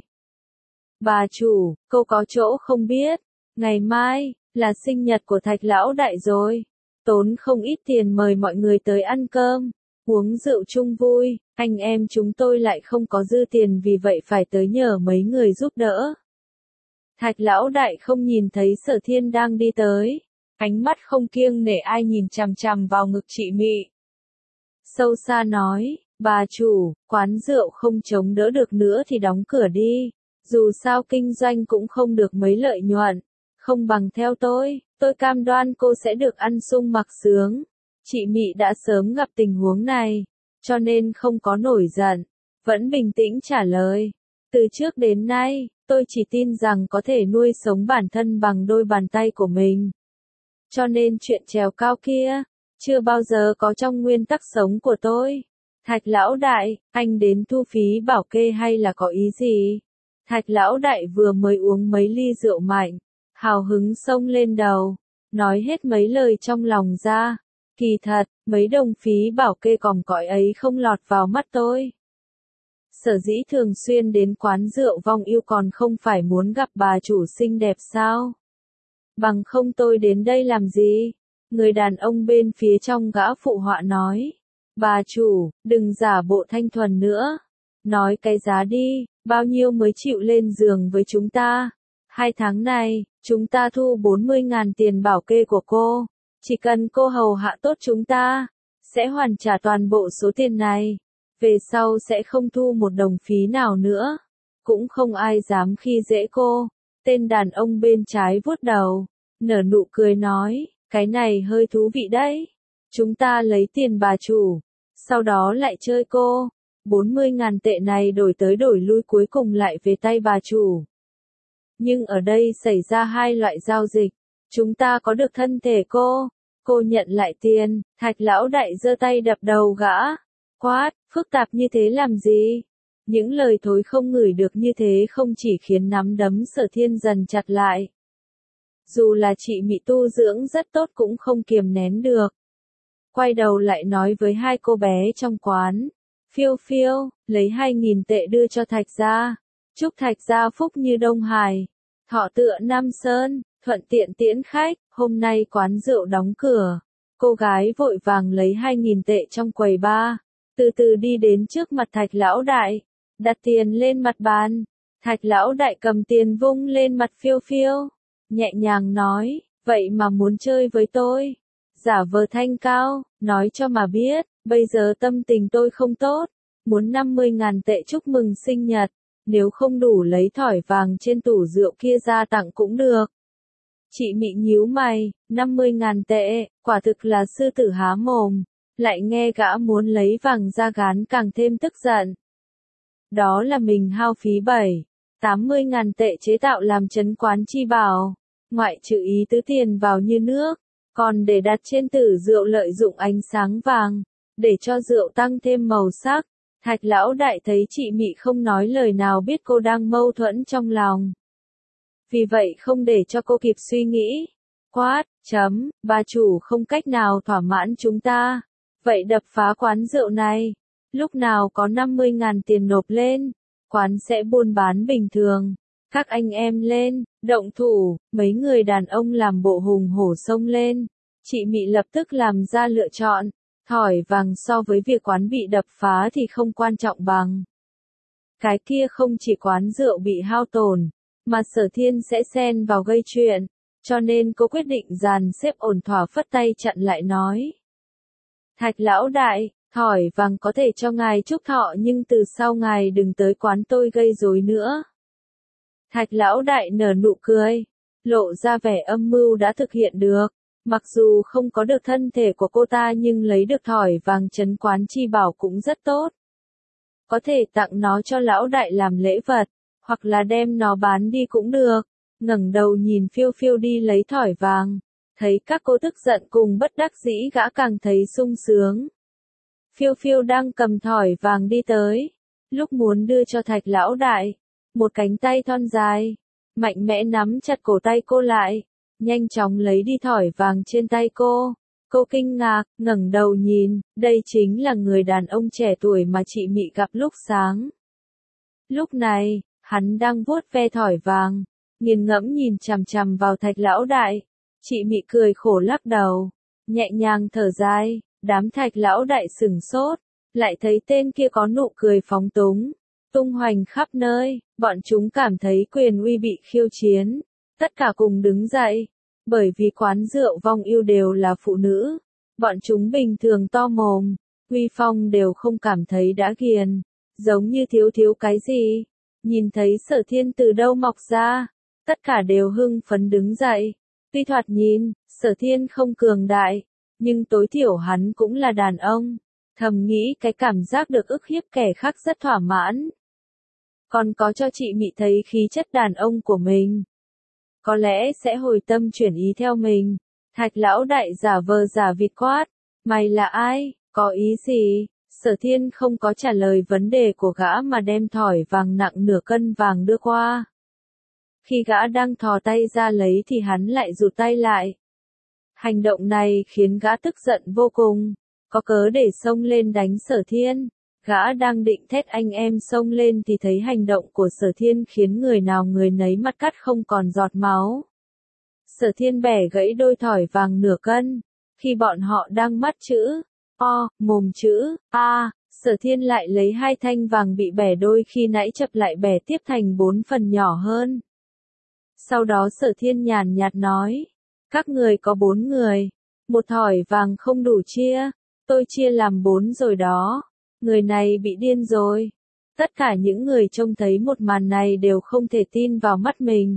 A: Bà chủ, cô có chỗ không biết, ngày mai, là sinh nhật của Thạch lão đại rồi. Tốn không ít tiền mời mọi người tới ăn cơm, uống rượu chung vui, anh em chúng tôi lại không có dư tiền, vì vậy phải tới nhờ mấy người giúp đỡ. Thạch lão đại không nhìn thấy Sở Thiên đang đi tới, ánh mắt không kiêng nể ai nhìn chằm chằm vào ngực chị Mị. Sâu xa nói, bà chủ, quán rượu không chống đỡ được nữa thì đóng cửa đi, dù sao kinh doanh cũng không được mấy lợi nhuận, không bằng theo tôi cam đoan cô sẽ được ăn sung mặc sướng. Chị Mị đã sớm gặp tình huống này, cho nên không có nổi giận, vẫn bình tĩnh trả lời. Từ trước đến nay, tôi chỉ tin rằng có thể nuôi sống bản thân bằng đôi bàn tay của mình. Cho nên chuyện trèo cao kia, chưa bao giờ có trong nguyên tắc sống của tôi. Thạch lão đại, anh đến thu phí bảo kê hay là có ý gì? Thạch lão đại vừa mới uống mấy ly rượu mạnh, hào hứng xông lên đầu, nói hết mấy lời trong lòng ra. Kỳ thật, mấy đồng phí bảo kê còm cõi ấy không lọt vào mắt tôi. Sở dĩ thường xuyên đến quán rượu Vong Yêu còn không phải muốn gặp bà chủ xinh đẹp sao? Bằng không tôi đến đây làm gì? Người đàn ông bên phía trong gã phụ họa nói. Bà chủ, đừng giả bộ thanh thuần nữa. Nói cái giá đi, bao nhiêu mới chịu lên giường với chúng ta? 2 tháng này, chúng ta thu 40.000 tiền bảo kê của cô. Chỉ cần cô hầu hạ tốt chúng ta, sẽ hoàn trả toàn bộ số tiền này. Về sau sẽ không thu một đồng phí nào nữa. Cũng không ai dám khi dễ cô. Tên đàn ông bên trái vuốt đầu, nở nụ cười nói, cái này hơi thú vị đấy. Chúng ta lấy tiền bà chủ, sau đó lại chơi cô. 40.000 tệ này đổi tới đổi lui cuối cùng lại về tay bà chủ. Nhưng ở đây xảy ra 2 loại giao dịch. Chúng ta có được thân thể cô nhận lại tiền. Thạch lão đại giơ tay đập đầu gã. Quát, phức tạp như thế làm gì? Những lời thối không ngửi được như thế không chỉ khiến nắm đấm Sở Thiên dần chặt lại. Dù là chị Mị tu dưỡng rất tốt cũng không kiềm nén được. Quay đầu lại nói với 2 cô bé trong quán. Phiêu phiêu, lấy 2.000 tệ đưa cho Thạch gia. Chúc Thạch gia phúc như Đông Hải, thọ tựa Nam Sơn, thuận tiện tiễn khách. Hôm nay quán rượu đóng cửa. Cô gái vội vàng lấy 2.000 tệ trong quầy bar, từ từ đi đến trước mặt Thạch lão đại, đặt tiền lên mặt bàn. Thạch lão đại cầm tiền vung lên mặt phiêu phiêu, nhẹ nhàng nói, vậy mà muốn chơi với tôi? Giả vờ thanh cao, nói cho mà biết, bây giờ tâm tình tôi không tốt, muốn 50.000 tệ chúc mừng sinh nhật, nếu không đủ lấy thỏi vàng trên tủ rượu kia ra tặng cũng được. Chị Mị nhíu mày, 50.000 tệ, quả thực là sư tử há mồm, lại nghe gã muốn lấy vàng ra gán càng thêm tức giận. Đó là mình hao phí 80.000 tệ chế tạo làm trấn quán chi bảo, ngoại trừ ý tứ tiền vào như nước, còn để đặt trên tủ rượu lợi dụng ánh sáng vàng, để cho rượu tăng thêm màu sắc. Thạch lão đại thấy chị Mị không nói lời nào biết cô đang mâu thuẫn trong lòng. Vì vậy không để cho cô kịp suy nghĩ. Quát, bà chủ không cách nào thỏa mãn chúng ta. Vậy đập phá quán rượu này. Lúc nào có 50.000 tiền nộp lên, quán sẽ buôn bán bình thường. Các anh em lên, động thủ, mấy người đàn ông làm bộ hùng hổ xông lên. Chị Mị lập tức làm ra lựa chọn. Thỏi vàng so với việc quán bị đập phá thì không quan trọng bằng. Cái kia không chỉ quán rượu bị hao tổn, mà Sở Thiên sẽ xen vào gây chuyện, cho nên cô quyết định dàn xếp ổn thỏa, phất tay chặn lại nói. Thạch lão đại, thỏi vàng có thể cho ngài chúc thọ, nhưng từ sau ngài đừng tới quán tôi gây rối nữa. Thạch lão đại nở nụ cười, lộ ra vẻ âm mưu đã thực hiện được. Mặc dù không có được thân thể của cô ta nhưng lấy được thỏi vàng trấn quán chi bảo cũng rất tốt. Có thể tặng nó cho lão đại làm lễ vật, hoặc là đem nó bán đi cũng được. ngẩng đầu nhìn phiêu phiêu đi lấy thỏi vàng. Thấy các cô tức giận cùng bất đắc dĩ gã càng thấy sung sướng. Phiêu phiêu đang cầm thỏi vàng đi tới. Lúc muốn đưa cho Thạch lão đại, một cánh tay thon dài, mạnh mẽ nắm chặt cổ tay cô lại, nhanh chóng lấy đi thỏi vàng trên tay cô. Cô kinh ngạc, ngẩng đầu nhìn, đây chính là người đàn ông trẻ tuổi mà chị Mị gặp lúc sáng. Lúc này, hắn đang vuốt ve thỏi vàng, nghiền ngẫm nhìn chằm chằm vào Thạch lão đại. Chị Mị cười khổ lắc đầu, nhẹ nhàng thở dài, đám Thạch lão đại sửng sốt, lại thấy tên kia có nụ cười phóng túng, tung hoành khắp nơi, bọn chúng cảm thấy quyền uy bị khiêu chiến, tất cả cùng đứng dậy, bởi vì quán rượu Vong Yêu đều là phụ nữ, bọn chúng bình thường to mồm, uy phong đều không cảm thấy đã ghiền, giống như thiếu thiếu cái gì, nhìn thấy Sở Thiên từ đâu mọc ra, tất cả đều hưng phấn đứng dậy, tuy thoạt nhìn, Sở Thiên không cường đại, nhưng tối thiểu hắn cũng là đàn ông. Thầm nghĩ cái cảm giác được ức hiếp kẻ khác rất thỏa mãn. Còn có cho chị Mị thấy khí chất đàn ông của mình. Có lẽ sẽ hồi tâm chuyển ý theo mình. Thạch lão đại giả vờ giả vịt quát. Mày là ai? Có ý gì? Sở Thiên không có trả lời vấn đề của gã mà đem thỏi vàng nặng nửa cân vàng đưa qua. Khi gã đang thò tay ra lấy thì hắn lại rụt tay lại. Hành động này khiến gã tức giận vô cùng. Có cớ để xông lên đánh Sở Thiên. Gã đang định thét anh em xông lên thì thấy hành động của Sở Thiên khiến người nào người nấy mắt cắt không còn giọt máu. Sở Thiên bẻ gãy đôi thỏi vàng nửa cân. Khi bọn họ đang mắt chữ O, mồm chữ A, Sở Thiên lại lấy hai thanh vàng bị bẻ đôi khi nãy chập lại bẻ tiếp thành 4 phần nhỏ hơn. Sau đó Sở Thiên nhàn nhạt nói, các người có 4 người, một thỏi vàng không đủ chia. Tôi chia làm 4 rồi đó. Người này bị điên rồi. Tất cả những người trông thấy một màn này đều không thể tin vào mắt mình.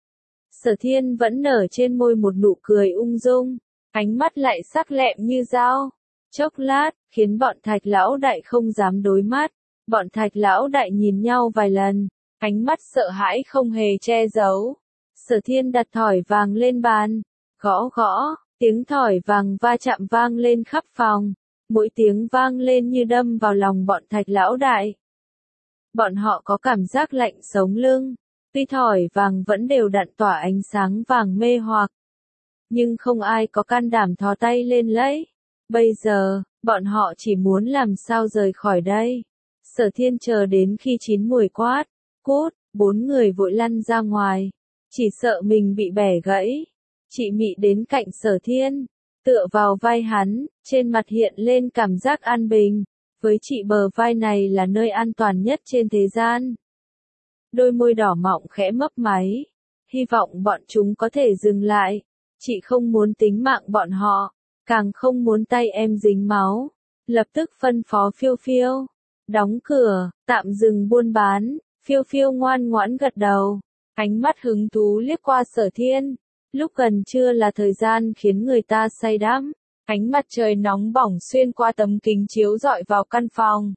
A: Sở Thiên vẫn nở trên môi một nụ cười ung dung, ánh mắt lại sắc lẹm như dao. Chốc lát, khiến bọn Thạch lão đại không dám đối mắt. Bọn Thạch lão đại nhìn nhau vài lần, ánh mắt sợ hãi không hề che giấu. Sở Thiên đặt thỏi vàng lên bàn, gõ gõ. Tiếng thỏi vàng va chạm vang lên khắp phòng, mỗi tiếng vang lên như đâm vào lòng bọn Thạch lão đại. Bọn họ có cảm giác lạnh sống lưng, tuy thỏi vàng vẫn đều đặn tỏa ánh sáng vàng mê hoặc, nhưng không ai có can đảm thò tay lên lấy. Bây giờ, bọn họ chỉ muốn làm sao rời khỏi đây. Sở Thiên chờ đến khi chín muồi quát, cút, 4 người vội lăn ra ngoài, chỉ sợ mình bị bẻ gãy. Chị Mị đến cạnh Sở Thiên, tựa vào vai hắn, trên mặt hiện lên cảm giác an bình. Với chị bờ vai này là nơi an toàn nhất trên thế gian. Đôi môi đỏ mọng khẽ mấp máy. Hy vọng bọn chúng có thể dừng lại. Chị không muốn tính mạng bọn họ, càng không muốn tay em dính máu. Lập tức phân phó Phiêu Phiêu, đóng cửa, tạm dừng buôn bán. Phiêu Phiêu ngoan ngoãn gật đầu, ánh mắt hứng thú liếc qua Sở Thiên. Lúc gần trưa là thời gian khiến người ta say đắm, ánh mặt trời nóng bỏng xuyên qua tấm kính chiếu rọi vào căn phòng.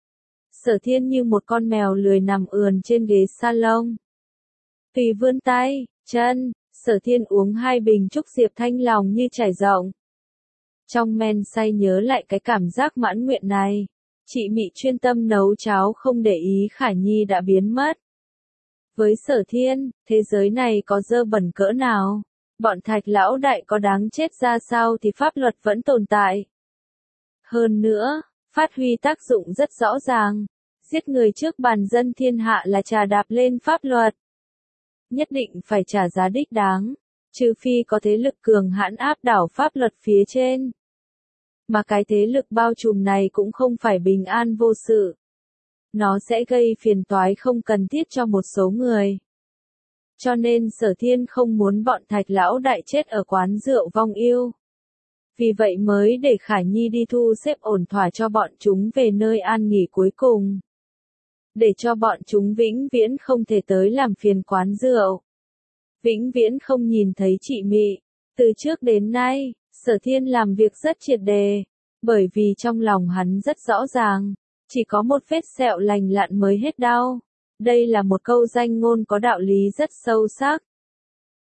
A: Sở Thiên như một con mèo lười nằm ườn trên ghế salon. Tùy vươn tay, chân, Sở Thiên uống 2 bình trúc diệp thanh lòng như trải rộng. Trong men say nhớ lại cái cảm giác mãn nguyện này, chị Mị chuyên tâm nấu cháo không để ý Khả Nhi đã biến mất. Với Sở Thiên, thế giới này có dơ bẩn cỡ nào, bọn Thạch lão đại có đáng chết ra sao thì pháp luật vẫn tồn tại. Hơn nữa, phát huy tác dụng rất rõ ràng, giết người trước bàn dân thiên hạ là trà đạp lên pháp luật. Nhất định phải trả giá đích đáng, trừ phi có thế lực cường hãn áp đảo pháp luật phía trên. Mà cái thế lực bao trùm này cũng không phải bình an vô sự. Nó sẽ gây phiền toái không cần thiết cho một số người. Cho nên Sở Thiên không muốn bọn Thạch lão đại chết ở quán rượu Vong Yêu. Vì vậy mới để Khả Nhi đi thu xếp ổn thỏa cho bọn chúng về nơi an nghỉ cuối cùng. Để cho bọn chúng vĩnh viễn không thể tới làm phiền quán rượu. Vĩnh viễn không nhìn thấy chị Mị. Từ trước đến nay, Sở Thiên làm việc rất triệt đề. Bởi vì trong lòng hắn rất rõ ràng. Chỉ có một vết sẹo lành lặn mới hết đau. Đây là một câu danh ngôn có đạo lý rất sâu sắc.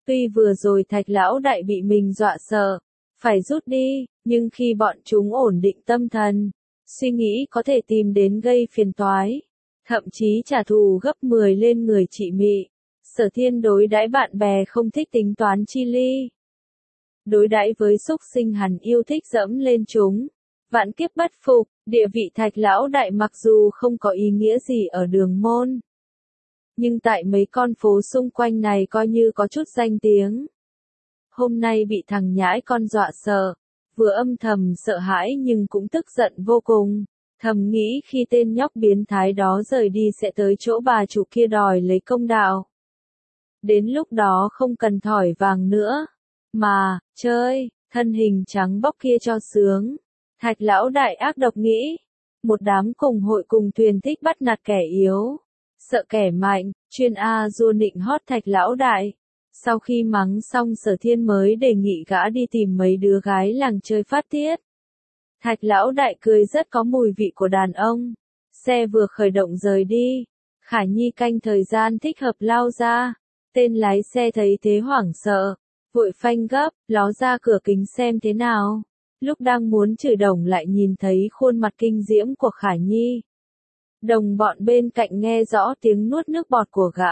A: Tuy vừa rồi Thạch lão đại bị mình dọa sợ, phải rút đi, nhưng khi bọn chúng ổn định tâm thần, suy nghĩ có thể tìm đến gây phiền toái, thậm chí trả thù gấp 10 lên người chị Mị. Sở Thiên đối đãi bạn bè không thích tính toán chi ly. Đối đãi với súc sinh hẳn yêu thích dẫm lên chúng. Vạn kiếp bất phục, địa vị Thạch lão đại mặc dù không có ý nghĩa gì ở Đường Môn, nhưng tại mấy con phố xung quanh này coi như có chút danh tiếng. Hôm nay bị thằng nhãi con dọa sợ, vừa âm thầm sợ hãi nhưng cũng tức giận vô cùng, thầm nghĩ khi tên nhóc biến thái đó rời đi sẽ tới chỗ bà chủ kia đòi lấy công đạo. Đến lúc đó không cần thỏi vàng nữa, mà, chơi, thân hình trắng bóc kia cho sướng. Thạch lão đại ác độc nghĩ, một đám cùng hội cùng thuyền thích bắt nạt kẻ yếu, sợ kẻ mạnh, chuyên du nịnh hót Thạch lão đại. Sau khi mắng xong Sở Thiên mới đề nghị gã đi tìm mấy đứa gái làng chơi phát tiết. Thạch lão đại cười rất có mùi vị của đàn ông. Xe vừa khởi động rời đi, Khả Nhi canh thời gian thích hợp lao ra. Tên lái xe thấy thế hoảng sợ, vội phanh gấp, ló ra cửa kính xem thế nào. Lúc đang muốn chửi đồng lại nhìn thấy khuôn mặt kinh diễm của Khả Nhi. Đồng bọn bên cạnh nghe rõ tiếng nuốt nước bọt của gã.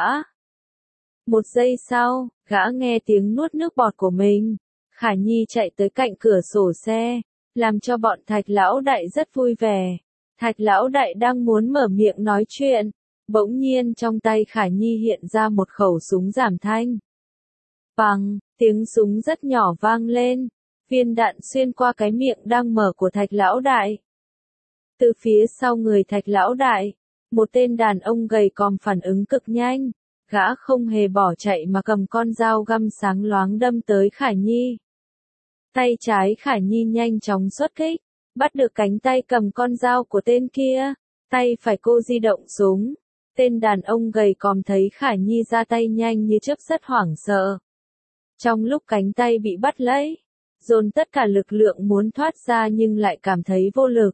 A: Một giây sau, gã nghe tiếng nuốt nước bọt của mình. Khả Nhi chạy tới cạnh cửa sổ xe, làm cho bọn Thạch lão đại rất vui vẻ. Thạch lão đại đang muốn mở miệng nói chuyện, bỗng nhiên trong tay Khả Nhi hiện ra một khẩu súng giảm thanh. Bằng, tiếng súng rất nhỏ vang lên, viên đạn xuyên qua cái miệng đang mở của Thạch lão đại. Từ phía sau người Thạch lão đại, một tên đàn ông gầy còm phản ứng cực nhanh, gã không hề bỏ chạy mà cầm con dao găm sáng loáng đâm tới Khả Nhi. Tay trái Khả Nhi nhanh chóng xuất kích, bắt được cánh tay cầm con dao của tên kia, tay phải cô di động súng. Tên đàn ông gầy còm thấy Khả Nhi ra tay nhanh như chớp rất hoảng sợ. Trong lúc cánh tay bị bắt lấy, dồn tất cả lực lượng muốn thoát ra nhưng lại cảm thấy vô lực.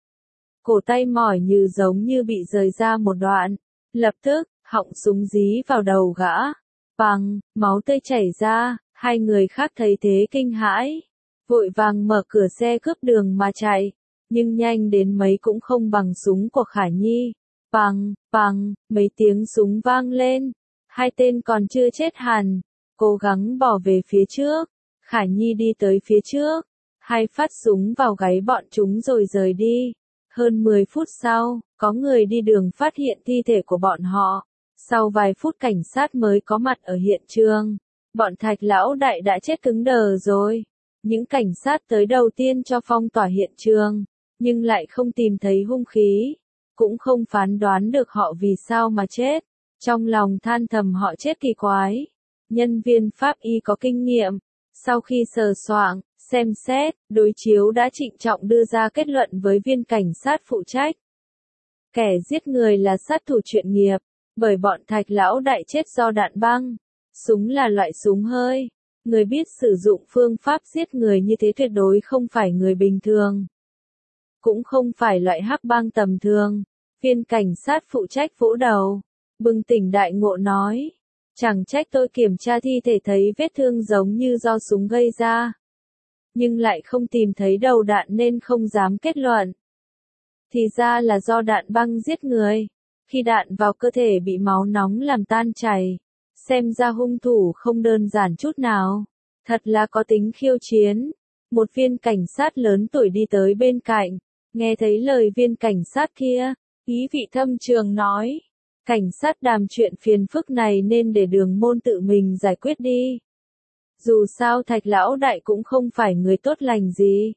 A: Cổ tay mỏi như giống như bị rời ra một đoạn. Lập tức, họng súng dí vào đầu gã. Bằng, máu tươi chảy ra, hai người khác thấy thế kinh hãi. Vội vàng mở cửa xe cướp đường mà chạy. Nhưng nhanh đến mấy cũng không bằng súng của Khả Nhi. Bằng, mấy tiếng súng vang lên. Hai tên còn chưa chết hẳn. Cố gắng bỏ về phía trước. Khả Nhi đi tới phía trước. Hai phát súng vào gáy bọn chúng rồi rời đi. Hơn 10 phút sau, có người đi đường phát hiện thi thể của bọn họ. Sau vài phút cảnh sát mới có mặt ở hiện trường. Bọn Thạch lão đại đã chết cứng đờ rồi. Những cảnh sát tới đầu tiên cho phong tỏa hiện trường, nhưng lại không tìm thấy hung khí. Cũng không phán đoán được họ vì sao mà chết. Trong lòng than thầm họ chết kỳ quái. Nhân viên pháp y có kinh nghiệm. Sau khi sờ soạng, xem xét, đối chiếu đã trịnh trọng đưa ra kết luận với viên cảnh sát phụ trách. Kẻ giết người là sát thủ chuyên nghiệp, bởi bọn Thạch lão đại chết do đạn băng. Súng là loại súng hơi. Người biết sử dụng phương pháp giết người như thế tuyệt đối không phải người bình thường. Cũng không phải loại hắc bang tầm thường. Viên cảnh sát phụ trách vỗ đầu, bừng tỉnh đại ngộ nói. Chẳng trách tôi kiểm tra thi thể thấy vết thương giống như do súng gây ra. Nhưng lại không tìm thấy đầu đạn nên không dám kết luận. Thì ra là do đạn băng giết người. Khi đạn vào cơ thể bị máu nóng làm tan chảy. Xem ra hung thủ không đơn giản chút nào. Thật là có tính khiêu chiến. Một viên cảnh sát lớn tuổi đi tới bên cạnh. Nghe thấy lời viên cảnh sát kia, ý vị thâm trường nói. Cảnh sát đàm chuyện phiền phức này nên để Đường Môn tự mình giải quyết đi. Dù sao Thạch lão đại cũng không phải người tốt lành gì.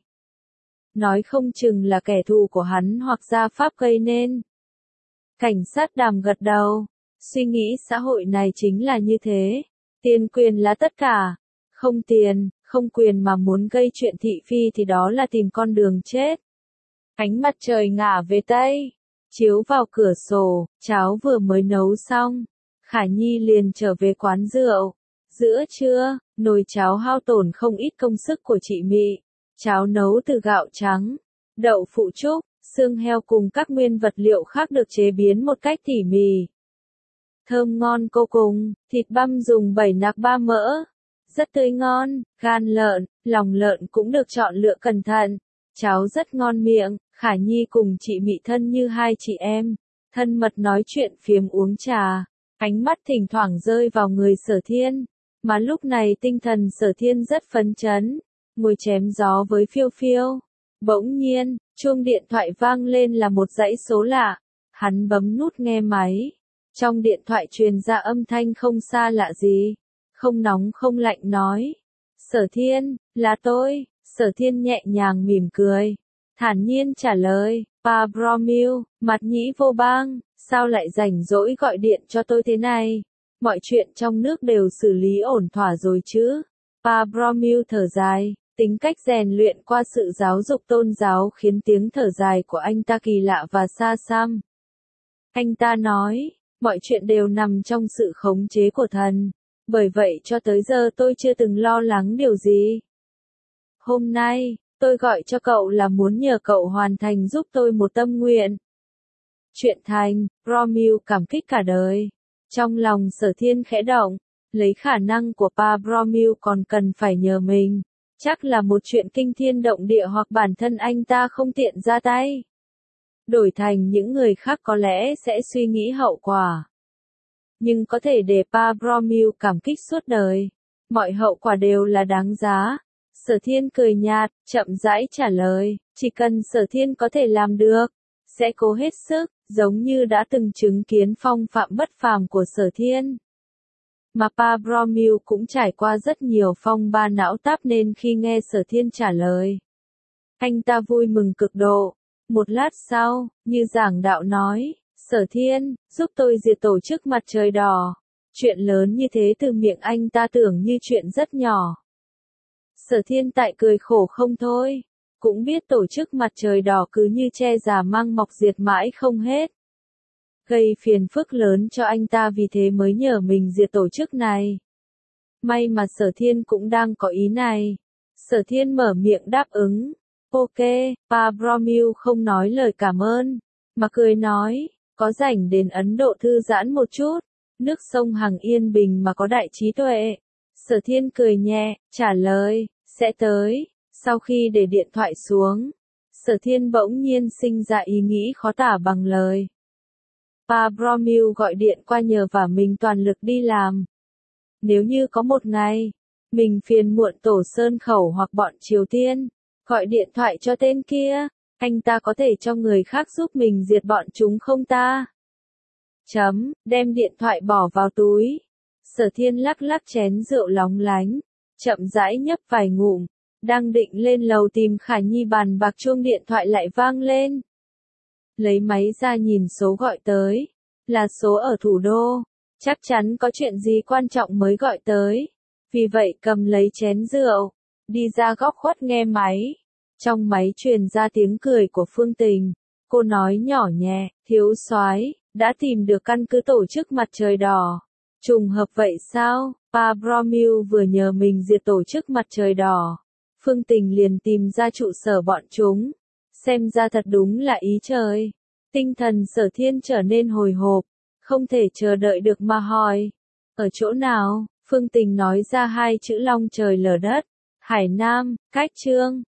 A: Nói không chừng là kẻ thù của hắn hoặc gia pháp gây nên. Cảnh sát đàm gật đầu. Suy nghĩ xã hội này chính là như thế. Tiền quyền là tất cả. Không tiền, không quyền mà muốn gây chuyện thị phi thì đó là tìm con đường chết. Ánh mặt trời ngả về Tây. Chiếu vào cửa sổ, cháo vừa mới nấu xong. Khả Nhi liền trở về quán rượu. Giữa trưa, nồi cháo hao tổn không ít công sức của chị Mị. Cháo nấu từ gạo trắng, đậu phụ trúc, xương heo cùng các nguyên vật liệu khác được chế biến một cách tỉ mỉ. Thơm ngon vô cùng, thịt băm dùng 7 nạc 3 mỡ, rất tươi ngon, gan lợn, lòng lợn cũng được chọn lựa cẩn thận. Cháo rất ngon miệng, Khả Nhi cùng chị Mị thân như hai chị em, thân mật nói chuyện phiếm uống trà, ánh mắt thỉnh thoảng rơi vào người Sở Thiên, mà lúc này tinh thần Sở Thiên rất phấn chấn, ngồi chém gió với Phiêu Phiêu. Bỗng nhiên, chuông điện thoại vang lên là một dãy số lạ, hắn bấm nút nghe máy, trong điện thoại truyền ra âm thanh không xa lạ gì, không nóng không lạnh nói, Sở Thiên, là tôi. Sở Thiên nhẹ nhàng mỉm cười, thản nhiên trả lời, Pa Bromil, mặt nhĩ vô bang, sao lại rảnh rỗi gọi điện cho tôi thế này? Mọi chuyện trong nước đều xử lý ổn thỏa rồi chứ? Pa Bromil thở dài, tính cách rèn luyện qua sự giáo dục tôn giáo khiến tiếng thở dài của anh ta kỳ lạ và xa xăm. Anh ta nói, mọi chuyện đều nằm trong sự khống chế của thần, bởi vậy cho tới giờ tôi chưa từng lo lắng điều gì. Hôm nay, tôi gọi cho cậu là muốn nhờ cậu hoàn thành giúp tôi một tâm nguyện. Chuyện thành, Bromil cảm kích cả đời. Trong lòng Sở Thiên khẽ động, lấy khả năng của Pa Bromil còn cần phải nhờ mình. Chắc là một chuyện kinh thiên động địa hoặc bản thân anh ta không tiện ra tay. Đổi thành những người khác có lẽ sẽ suy nghĩ hậu quả. Nhưng có thể để Pa Bromil cảm kích suốt đời. Mọi hậu quả đều là đáng giá. Sở Thiên cười nhạt, chậm rãi trả lời, chỉ cần Sở Thiên có thể làm được, sẽ cố hết sức, giống như đã từng chứng kiến phong phạm bất phàm của Sở Thiên. Mà Pa Bromil cũng trải qua rất nhiều phong ba não táp nên khi nghe Sở Thiên trả lời, anh ta vui mừng cực độ. Một lát sau, như giảng đạo nói, Sở Thiên, giúp tôi diệt tổ chức Mặt Trời Đỏ. Chuyện lớn như thế từ miệng anh ta tưởng như chuyện rất nhỏ. Sở Thiên tại cười khổ không thôi, cũng biết tổ chức Mặt Trời Đỏ cứ như che già mang mọc diệt mãi không hết. Gây phiền phức lớn cho anh ta vì thế mới nhờ mình diệt tổ chức này. May mà Sở Thiên cũng đang có ý này. Sở Thiên mở miệng đáp ứng. Ok, Pa Bromil không nói lời cảm ơn, mà cười nói, có rảnh đến Ấn Độ thư giãn một chút, nước sông Hằng yên bình mà có đại trí tuệ. Sở Thiên cười nhẹ, trả lời, sẽ tới. Sau khi để điện thoại xuống, Sở Thiên bỗng nhiên sinh ra ý nghĩ khó tả bằng lời. Pa Bromil gọi điện qua nhờ vả mình toàn lực đi làm. Nếu như có một ngày, mình phiền muộn Tổ Sơn Khẩu hoặc bọn Triều Tiên, gọi điện thoại cho tên kia, anh ta có thể cho người khác giúp mình diệt bọn chúng không ta? Đem điện thoại bỏ vào túi. Sở Thiên lắc lắc chén rượu lóng lánh, chậm rãi nhấp vài ngụm, đang định lên lầu tìm Khả Nhi bàn bạc chuông điện thoại lại vang lên. Lấy máy ra nhìn số gọi tới, là số ở thủ đô, chắc chắn có chuyện gì quan trọng mới gọi tới. Vì vậy cầm lấy chén rượu, đi ra góc khuất nghe máy. Trong máy truyền ra tiếng cười của Phương Tình, cô nói nhỏ nhẹ, thiếu soái, đã tìm được căn cứ tổ chức Mặt Trời Đỏ. Trùng hợp vậy sao? Pa Bromil vừa nhờ mình diệt tổ chức Mặt Trời Đỏ. Phương Tình liền tìm ra trụ sở bọn chúng. Xem ra thật đúng là ý trời. Tinh thần Sở Thiên trở nên hồi hộp, không thể chờ đợi được mà hỏi. Ở chỗ nào? Phương Tình nói ra hai chữ long trời lở đất. Hải Nam, cách Trương.